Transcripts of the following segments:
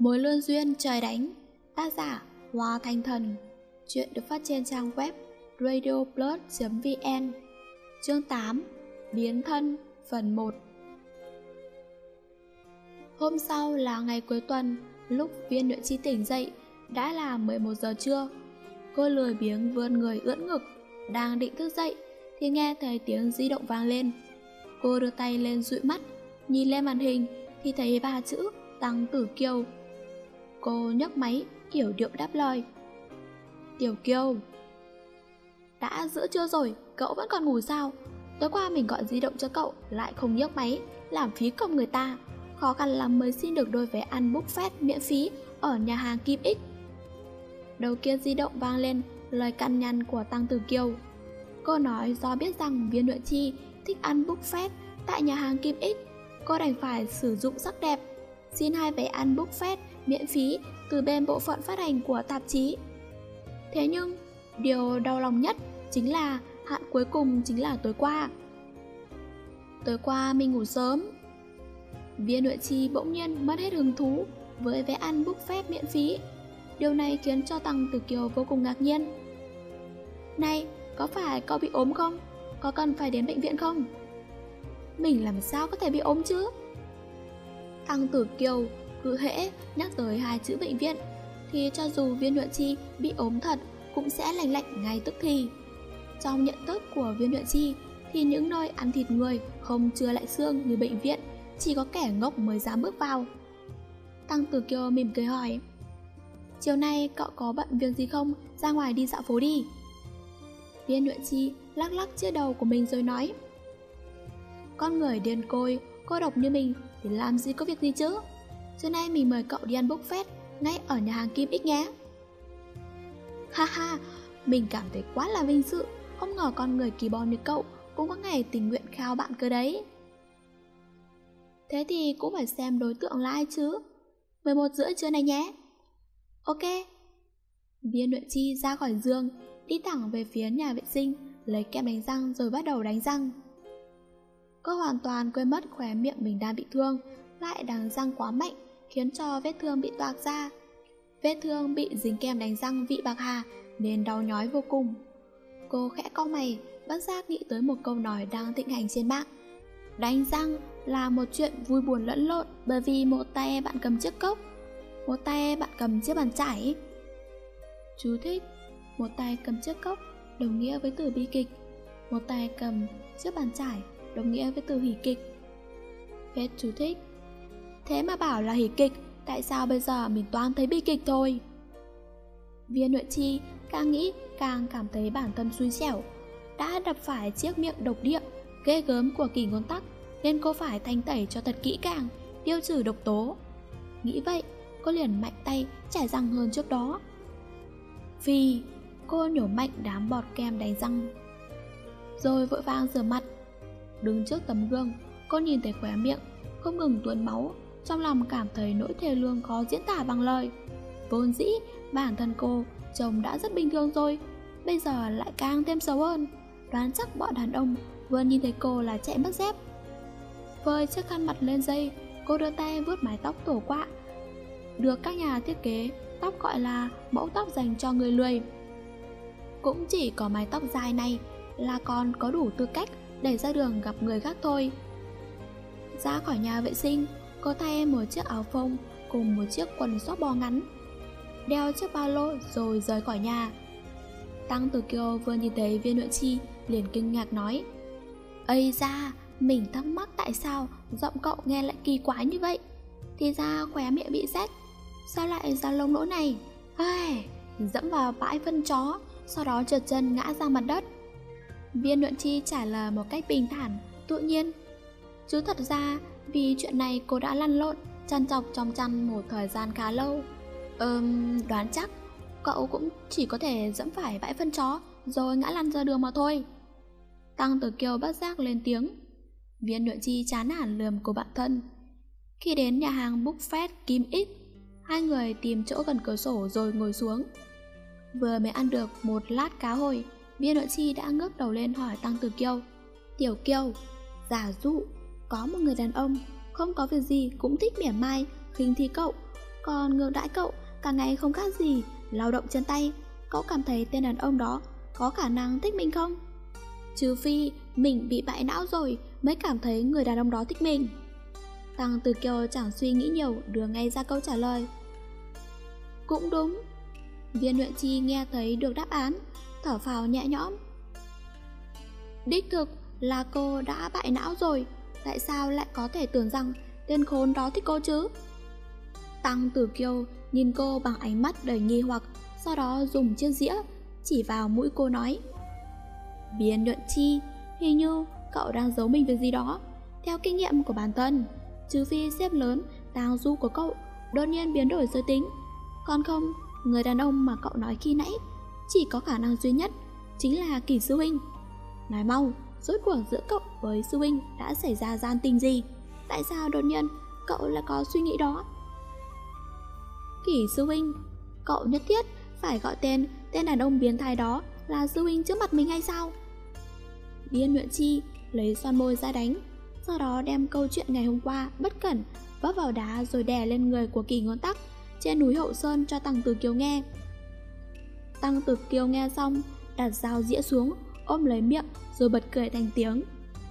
Mối lương duyên trời đánh. Tác giả Hoa Thanh Thần. Chuyện được phát trên trang web radioplus.vn. Chương 8. Biến thân phần 1. Hôm sau là ngày cuối tuần. Lúc Viên Nhuận Chi tỉnh dậy đã là 11 giờ trưa. Cô lười biếng vươn người ưỡn ngực, đang định thức dậy thì nghe thấy tiếng di động vang lên. Cô đưa tay lên dụi mắt, nhìn lên màn hình thì thấy 3 chữ Tăng Tử Kiều. Cô nhấc máy, kiểu điệu đáp lời. Tiểu Kiều. Đã giữa trưa rồi, cậu vẫn còn ngủ sao? Tối qua mình gọi di động cho cậu, lại không nhấc máy, làm phí công người ta. Khó khăn lắm mới xin được đôi vé ăn buffet miễn phí ở nhà hàng Kim X. Đầu kia di động vang lên lời căn nhằn của Tăng Tử Kiều. Cô nói do biết rằng Viên Nhuận Chi thích ăn buffet tại nhà hàng Kim X, cô đành phải sử dụng sắc đẹp, xin 2 vé ăn buffet miễn phí từ bên bộ phận phát hành của tạp chí. Thế nhưng, điều đau lòng nhất chính là hạn cuối cùng chính là tối qua. Tối qua mình ngủ sớm. Viên Nhuận Chi bỗng nhiên mất hết hứng thú với vé ăn buffet miễn phí. Điều này khiến cho Tăng Tử Kiều vô cùng ngạc nhiên. Này, có phải cậu bị ốm không? Có cần phải đến bệnh viện không? Mình làm sao có thể bị ốm chứ? Tăng Tử Kiều cứ hễ nhắc tới 2 chữ bệnh viện thì cho dù Viên Nhuận Chi bị ốm thật cũng sẽ lành lạnh ngay tức thì. Trong nhận thức của Viên Nhuận Chi thì những nơi ăn thịt người không chừa lại xương như bệnh viện chỉ có kẻ ngốc mới dám bước vào. Tăng Tử Kiều mỉm cười hỏi, chiều nay cậu có bận việc gì không? Ra ngoài đi dạo phố đi. Viên Nhuận Chi lắc lắc chiếc đầu của mình rồi nói, con người điên côi, cô độc như mình thì làm gì có việc gì chứ? Trưa nay mình mời cậu đi ăn buffet ngay ở nhà hàng Kim X nhé. Ha ha, mình cảm thấy quá là vinh dự, không ngờ con người kỳ bon như cậu cũng có ngày tình nguyện khao bạn cơ đấy. Thế thì cũng phải xem đối tượng là ai chứ. 11:30 trưa này nhé. Ok. Viên Nhuận Chi ra khỏi giường, đi thẳng về phía nhà vệ sinh, lấy kem đánh răng rồi bắt đầu đánh răng. Cô hoàn toàn quên mất khóe miệng mình đang bị thương, lại đánh răng quá mạnh khiến cho vết thương bị toạc ra. Vết thương bị dính kem đánh răng vị bạc hà nên đau nhói vô cùng. Cô khẽ cau mày, bất giác nghĩ tới một câu nói đang thịnh hành trên mạng. Đánh răng là một chuyện vui buồn lẫn lộn, bởi vì một tay bạn cầm chiếc cốc, một tay bạn cầm chiếc bàn chải. Chú thích: một tay cầm chiếc cốc đồng nghĩa với từ bi kịch, một tay cầm chiếc bàn chải đồng nghĩa với từ hỉ kịch. Hết chú thích. Thế mà bảo là hỉ kịch, tại sao bây giờ mình toàn thấy bi kịch thôi? Viên Nhuận Chi càng nghĩ càng cảm thấy bản thân xui xẻo. Đã đập phải chiếc miệng độc địa ghê gớm của Kỷ Ngôn Tắc nên cô phải thanh tẩy cho thật kỹ càng, tiêu trừ độc tố. Nghĩ vậy, cô liền mạnh tay chải răng hơn trước đó. Vì cô nhổ mạnh đám bọt kem đánh răng, rồi vội vàng rửa mặt. Đứng trước tấm gương, cô nhìn thấy khóe miệng không ngừng tuôn máu, trong lòng cảm thấy nỗi thê lương khó diễn tả bằng lời. Vốn dĩ bản thân cô trông đã rất bình thường rồi, bây giờ lại càng thêm xấu hơn. Đoán chắc bọn đàn ông vừa nhìn thấy cô là chạy mất dép. Phơi chiếc khăn mặt lên dây, cô đưa tay vuốt mái tóc tổ quạ, được các nhà thiết kế tóc gọi là mẫu tóc dành cho người lười. Cũng chỉ có mái tóc dài này là còn có đủ tư cách để ra đường gặp người khác thôi. Ra khỏi nhà vệ sinh, cô thay một chiếc áo phông cùng một chiếc quần xót bò ngắn, đeo chiếc ba lô rồi rời khỏi nhà. Tăng Tử Kiều vừa nhìn thấy Viên Nhuận Chi liền kinh ngạc nói, ây da, mình thắc mắc tại sao giọng cậu nghe lại kỳ quái như vậy. Thì ra khóe miệng bị rách, sao lại ra lông lỗ này? Ai, dẫm vào bãi phân chó, sau đó trượt chân ngã ra mặt đất. Viên Nhuận Chi trả lời một cách bình thản, tự nhiên. Chứ thật ra vì chuyện này cô đã lăn lộn trằn trọc trong chăn một thời gian khá lâu. Đoán chắc cậu cũng chỉ có thể dẫm phải bãi phân chó rồi ngã lăn ra đường mà thôi. Tăng Tử Kiều bất giác lên tiếng. Viên Nhuận Chi chán nản lườm cô bạn thân. Khi đến nhà hàng buffet Kim X, hai người tìm chỗ gần cửa sổ rồi ngồi xuống. Vừa mới ăn được một lát cá hồi, Viên Nhuận Chi đã ngước đầu lên hỏi Tăng Tử Kiều, Tiểu Kiều, giả dụ có một người đàn ông không có việc gì cũng thích mỉa mai, khinh thi cậu, còn ngược đãi cậu cả ngày không khác gì lao động chân tay. Cậu cảm thấy tên đàn ông đó có khả năng thích mình không? Trừ phi mình bị bại não rồi mới cảm thấy người đàn ông đó thích mình. Tăng Tử Kiều chẳng suy nghĩ nhiều, đưa ngay ra câu trả lời. Cũng đúng. Viên Nhuận Chi nghe thấy được đáp án, thở phào nhẹ nhõm. Đích thực là cô đã bại não rồi, tại sao lại có thể tưởng rằng tên khốn đó thích cô chứ? Tăng Tử Kiều nhìn cô bằng ánh mắt đầy nghi hoặc, sau đó dùng chiếc dĩa chỉ vào mũi cô nói. Viên Nhuận Chi, hình như cậu đang giấu mình việc gì đó. Theo kinh nghiệm của bản thân, trừ phi sếp lớn tàng du của cậu đột nhiên biến đổi giới tính, còn không, người đàn ông mà cậu nói khi nãy chỉ có khả năng duy nhất chính là Kỷ sư huynh. Nói mau, rốt cuộc giữa cậu với sư huynh đã xảy ra gian tình gì? Tại sao đột nhiên cậu lại có suy nghĩ đó? Kỷ sư huynh, cậu nhất thiết phải gọi tên đàn ông biến thái đó là sư huynh trước mặt mình hay sao? Viên Nhuận Chi lấy son môi ra đánh, sau đó đem câu chuyện ngày hôm qua bất cẩn vấp vào đá rồi đè lên người của Kỳ Ngôn Tắc trên núi Hậu Sơn cho Tăng Tử Kiều nghe. Tăng Tử Kiều nghe xong, đặt dao dĩa xuống, ôm lấy miệng rồi bật cười thành tiếng.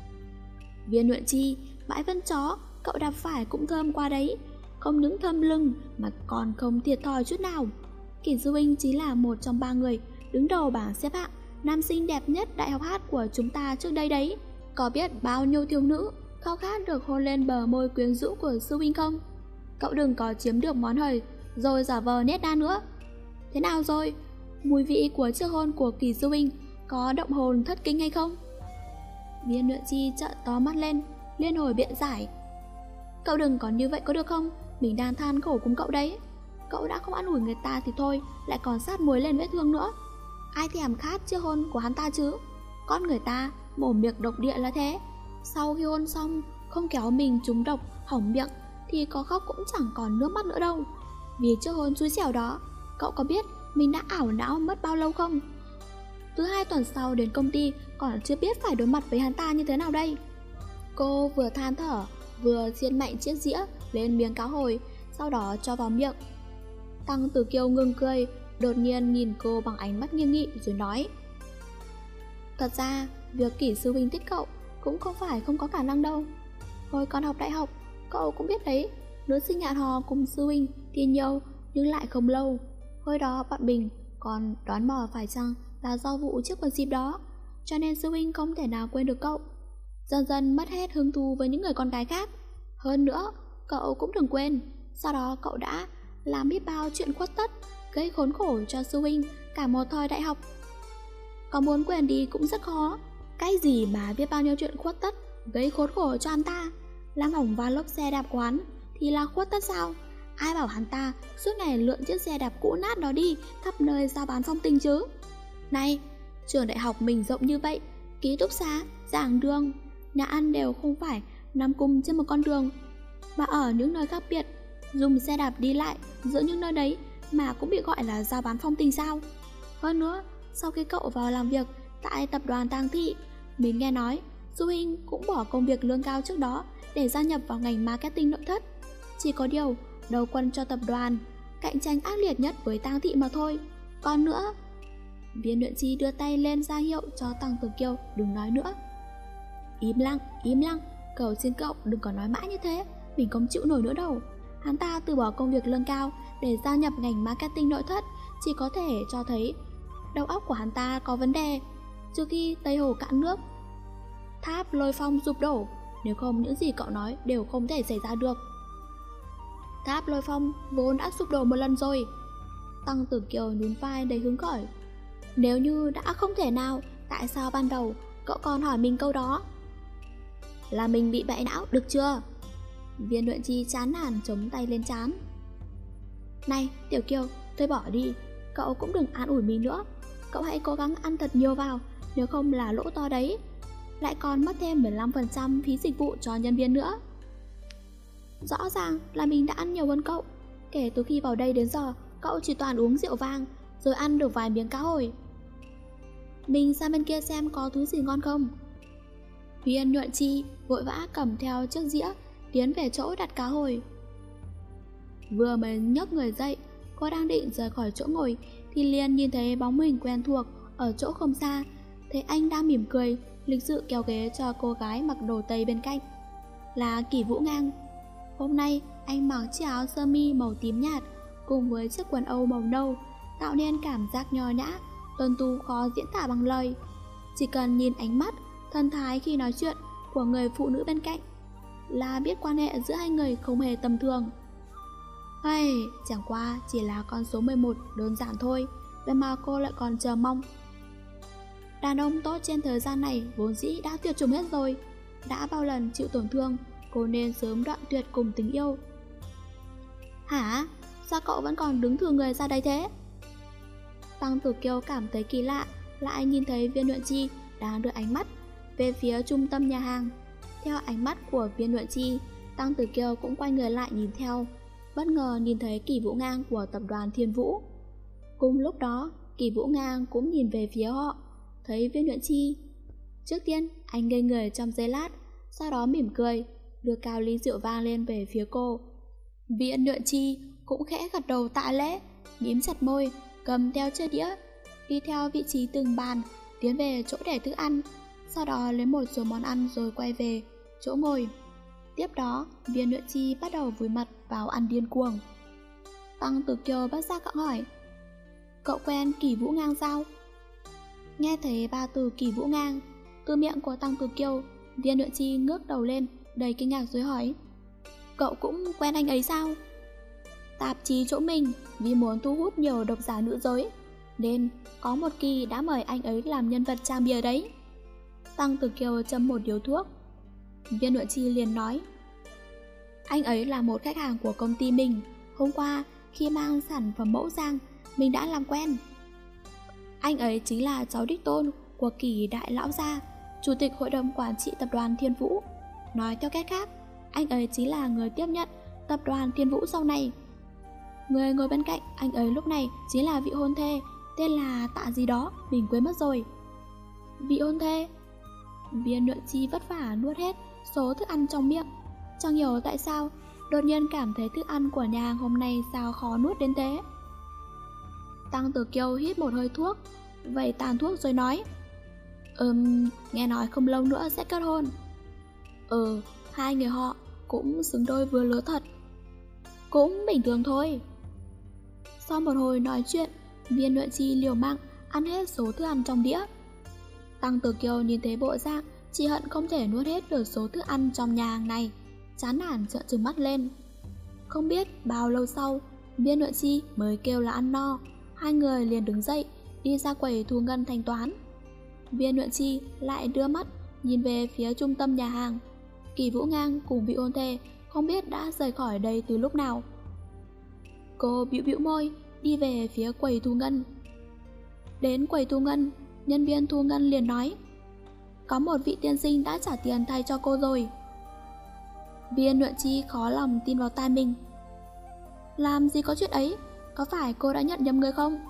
Viên Nhuận Chi, bãi phân chó, cậu đạp phải cũng thơm qua đấy, không những thơm lưng mà còn không thiệt thòi chút nào. Kỷ sư huynh chính là một trong 3 người đứng đầu bảng xếp hạng nam sinh đẹp nhất đại học hát của chúng ta trước đây đấy. Có biết bao nhiêu thiếu nữ khao khát được hôn lên bờ môi quyến rũ của sư huynh không? Cậu đừng có chiếm được món hời rồi giả vờ nết na nữa. Thế nào rồi? Mùi vị của chiếc hôn của Kỳ sư huynh có động hồn thất kinh hay không? Viên Nhuận Chi trợn to mắt lên, liên hồi biện giải. Cậu đừng có như vậy có được không? Mình đang than khổ cùng cậu đấy. Cậu đã không ăn ủi người ta thì thôi, lại còn sát muối lên vết thương nữa. Ai thèm khát chiếc hôn của hắn ta chứ? Con người ta mồm miệng độc địa là thế, sau khi hôn xong không kéo mình trúng độc hỏng miệng thì có khóc cũng chẳng còn nước mắt nữa đâu. Vì chiếc hôn xui xẻo đó, cậu có biết mình đã ảo não mất bao lâu không? Từ 2 tuần sau đến công ty còn chưa biết phải đối mặt với hắn ta như thế nào đây. Cô vừa than thở vừa xiên mạnh chiếc dĩa lên miếng cá hồi, sau đó cho vào miệng. Tăng Tử Kiều ngừng cười, đột nhiên nhìn cô bằng ánh mắt nghiêm nghị rồi nói. Thật ra, việc Kỷ sư huynh thích cậu cũng không phải không có khả năng đâu. Hồi còn học đại học, cậu cũng biết đấy, nữ sinh hẹn hò cùng sư huynh thì nhiều nhưng lại không lâu. Hồi đó bọn mình còn đoán mò phải chăng là do vụ chiếc quần jeep đó, cho nên sư huynh không thể nào quên được cậu. Dần dần mất hết hứng thú với những người con gái khác. Hơn nữa, cậu cũng đừng quên, sau đó cậu đã làm biết bao chuyện khuất tất, gây khốn khổ cho sư huynh cả một thời đại học. Có muốn quên đi cũng rất khó. Cái gì mà biết bao nhiêu chuyện khuất tất, gây khốn khổ cho hắn ta? Làm hỏng va lốp xe đạp quán thì là khuất tất sao? Ai bảo hắn ta suốt ngày lượn chiếc xe đạp cũ nát đó đi khắp nơi giao bán phong tình chứ? Này, trường đại học mình rộng như vậy, ký túc xá, giảng đường, nhà ăn đều không phải nằm cùng trên một con đường, mà ở những nơi khác biệt, dùng xe đạp đi lại giữa những nơi đấy mà cũng bị gọi là giao bán phong tình sao? Hơn nữa, sau khi cậu vào làm việc tại tập đoàn Tang Thị, mình nghe nói Du Huynh cũng bỏ công việc lương cao trước đó để gia nhập vào ngành marketing nội thất. Chỉ có điều đầu quân cho tập đoàn, cạnh tranh ác liệt nhất với Tang Thị mà thôi. Còn nữa, Viên Nhuận Chi đưa tay lên ra hiệu cho Tăng Tử Kiều đừng nói nữa. Im lặng, cầu xin cậu đừng có nói mãi như thế, mình không chịu nổi nữa đâu. Hắn ta từ bỏ công việc lương cao để gia nhập ngành marketing nội thất chỉ có thể cho thấy đầu óc của hắn ta có vấn đề. Trừ khi Tây Hồ cạn nước, tháp Lôi Phong sụp đổ, nếu không những gì cậu nói đều không thể xảy ra được. Tháp Lôi Phong vốn đã sụp đổ một lần rồi. Tăng Tử Kiều nhún vai đầy hứng khởi. Nếu như đã không thể nào, tại sao ban đầu cậu còn hỏi mình câu đó? Là mình bị bại não, được chưa? Viên Nhuận Chi chán nản chống tay lên trán. Này Tiểu Kiều, thôi bỏ đi, cậu cũng đừng an ủi mình nữa. Cậu hãy cố gắng ăn thật nhiều vào, nếu không là lỗ to đấy. Lại còn mất thêm 15% phí dịch vụ cho nhân viên nữa. Rõ ràng là mình đã ăn nhiều hơn cậu. Kể từ khi vào đây đến giờ, cậu chỉ toàn uống rượu vang, rồi ăn được vài miếng cá hồi. Mình sang bên kia xem có thứ gì ngon không. Viên Nhuận Chi vội vã cầm theo chiếc dĩa tiến về chỗ đặt cá hồi. Vừa mới nhấc người dậy, cô đang định rời khỏi chỗ ngồi thì liền nhìn thấy bóng hình quen thuộc ở chỗ không xa. Thấy anh đang mỉm cười, lịch sự kéo ghế cho cô gái mặc đồ tây bên cạnh. Là Kỷ Vũ Ngang. Hôm nay anh mặc chiếc áo sơ mi màu tím nhạt cùng với chiếc quần âu màu nâu, tạo nên cảm giác nho nhã, tuấn tú khó diễn tả bằng lời. Chỉ cần nhìn ánh mắt, thần thái khi nói chuyện của người phụ nữ bên cạnh là biết quan hệ giữa hai người không hề tầm thường. Hay, chẳng qua chỉ là con số 11 đơn giản thôi, vậy mà cô lại còn chờ mong. Đàn ông tốt trên thời gian này vốn dĩ đã tuyệt chủng hết rồi. Đã bao lần chịu tổn thương, cô nên sớm đoạn tuyệt cùng tình yêu. Hả? Sao cậu vẫn còn đứng thừ người ra đây thế? Tăng Tử Kiêu cảm thấy kỳ lạ, lại nhìn thấy Viên Nhuận Chi đang đưa ánh mắt về phía trung tâm nhà hàng. Theo ánh mắt của Viên Nhuận Chi, Tăng Tử Kiêu cũng quay người lại nhìn theo, bất ngờ nhìn thấy Kỷ Vũ Ngang của tập đoàn Thiên Vũ. Cùng lúc đó, Kỷ Vũ Ngang cũng nhìn về phía họ, thấy Viên Nhuận Chi. Trước tiên, anh ngây người trong giây lát, sau đó mỉm cười, đưa cao ly rượu vang lên về phía cô. Viên Nhuận Chi cũng khẽ gật đầu tạ lễ, mím chặt môi, cầm theo chiếc đĩa, đi theo vị trí từng bàn, tiến về chỗ để thức ăn, sau đó lấy một số món ăn rồi quay về chỗ ngồi. Tiếp đó, Viên Nhuận Chi bắt đầu vùi mặt vào ăn điên cuồng. Tăng Tử Kiêu bất giác gặng hỏi, cậu quen Kỷ Vũ Ngang sao? Nghe thấy ba từ Kỷ Vũ Ngang từ miệng của Tăng Tử Kiêu, Viên Nhuận Chi ngước đầu lên đầy kinh ngạc rồi hỏi, cậu cũng quen anh ấy sao? Tạp chí chỗ mình vì muốn thu hút nhiều độc giả nữ giới nên có một kỳ đã mời anh ấy làm nhân vật trang bìa đấy. Tăng Tử Kiêu châm một điếu thuốc. Viên Nhuận Chi liền nói, anh ấy là một khách hàng của công ty mình. Hôm qua khi mang sản phẩm mẫu sang, mình đã làm quen. Anh ấy chính là cháu đích tôn của Kỷ đại lão gia, chủ tịch hội đồng quản trị tập đoàn Thiên Vũ. Nói theo cách khác, anh ấy chính là người tiếp nhận tập đoàn Thiên Vũ sau này. Người ngồi bên cạnh anh ấy lúc này chính là vị hôn thê, tên là Tạ gì đó, mình quên mất rồi. Vị hôn thê? Viên Nhuận Chi vất vả nuốt hết số thức ăn trong miệng. Chẳng hiểu tại sao đột nhiên cảm thấy thức ăn của nhà hàng hôm nay sao khó nuốt đến thế. Tăng Tử Kiêu hít một hơi thuốc, vẩy tàn thuốc rồi nói, nghe nói không lâu nữa sẽ kết hôn. Hai người họ cũng xứng đôi vừa lứa thật. Cũng bình thường thôi. Sau một hồi nói chuyện, Viên Nhuận Chi liều mạng ăn hết số thức ăn trong đĩa. Tăng Tử Kiêu nhìn thấy bộ dạng chỉ hận không thể nuốt hết được số thức ăn trong nhà hàng này, chán nản trợn trừng mắt lên. Không biết bao lâu sau, Viên Nhuận Chi mới kêu là ăn no. Hai người liền đứng dậy, đi ra quầy thu ngân thanh toán. Viên Nhuận Chi lại đưa mắt nhìn về phía trung tâm nhà hàng. Kỷ Vũ Ngang cùng vị hôn thê không biết đã rời khỏi đây từ lúc nào. Cô bĩu bĩu môi, đi về phía quầy thu ngân. Đến quầy thu ngân, nhân viên thu ngân liền nói, có một vị tiên sinh đã trả tiền thay cho cô rồi. Viên Nhuận Chi khó lòng tin vào tai mình. Làm gì có chuyện ấy, có phải cô đã nhận nhầm người không?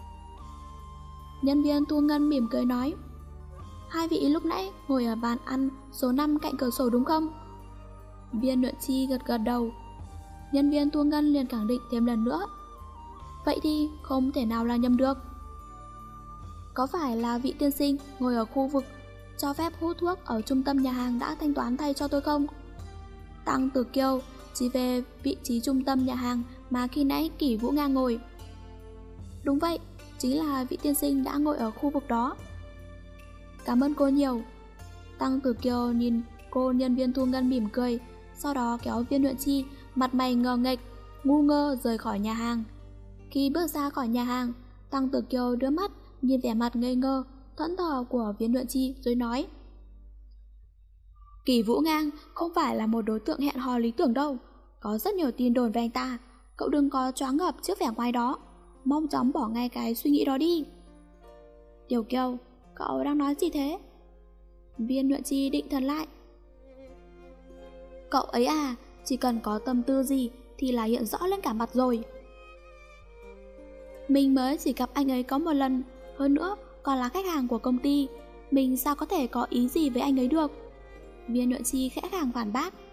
Nhân viên thu ngân mỉm cười nói, hai vị lúc nãy ngồi ở bàn ăn số 5 cạnh cửa sổ đúng không? Viên Nhuận Chi gật gật đầu. Nhân viên thu ngân liền khẳng định thêm lần nữa, vậy thì không thể nào là nhầm được. Có phải là vị tiên sinh ngồi ở khu vực cho phép hút thuốc ở trung tâm nhà hàng đã thanh toán thay cho tôi không? Tăng Tử Kiêu chỉ về vị trí trung tâm nhà hàng mà khi nãy Kỷ Vũ Ngang ngồi. Đúng vậy, chính là vị tiên sinh đã ngồi ở khu vực đó. Cảm ơn cô nhiều. Tăng Tử Kiêu nhìn cô nhân viên thu ngân mỉm cười, sau đó kéo Viên Nhuận Chi mặt mày ngờ nghệch, ngu ngơ rời khỏi nhà hàng. Khi bước ra khỏi nhà hàng, Tăng Tử Kiêu đưa mắt nhìn vẻ mặt ngây ngơ, thẫn thờ của Viên Nhuận Chi rồi nói, Kỷ Vũ Ngang không phải là một đối tượng hẹn hò lý tưởng đâu. Có rất nhiều tin đồn về anh ta. Cậu đừng có choáng ngợp trước vẻ ngoài đó. Mong chóng bỏ ngay cái suy nghĩ đó đi. Tiểu Kiều, cậu đang nói gì thế? Viên Nhuận Chi định thần lại. Cậu ấy à, chỉ cần có tâm tư gì thì là hiện rõ lên cả mặt rồi. Mình mới chỉ gặp anh ấy có một lần, hơn nữa còn là khách hàng của công ty. Mình sao có thể có ý gì với anh ấy được? Viên Nhuận Chi khẽ khàng phản bác.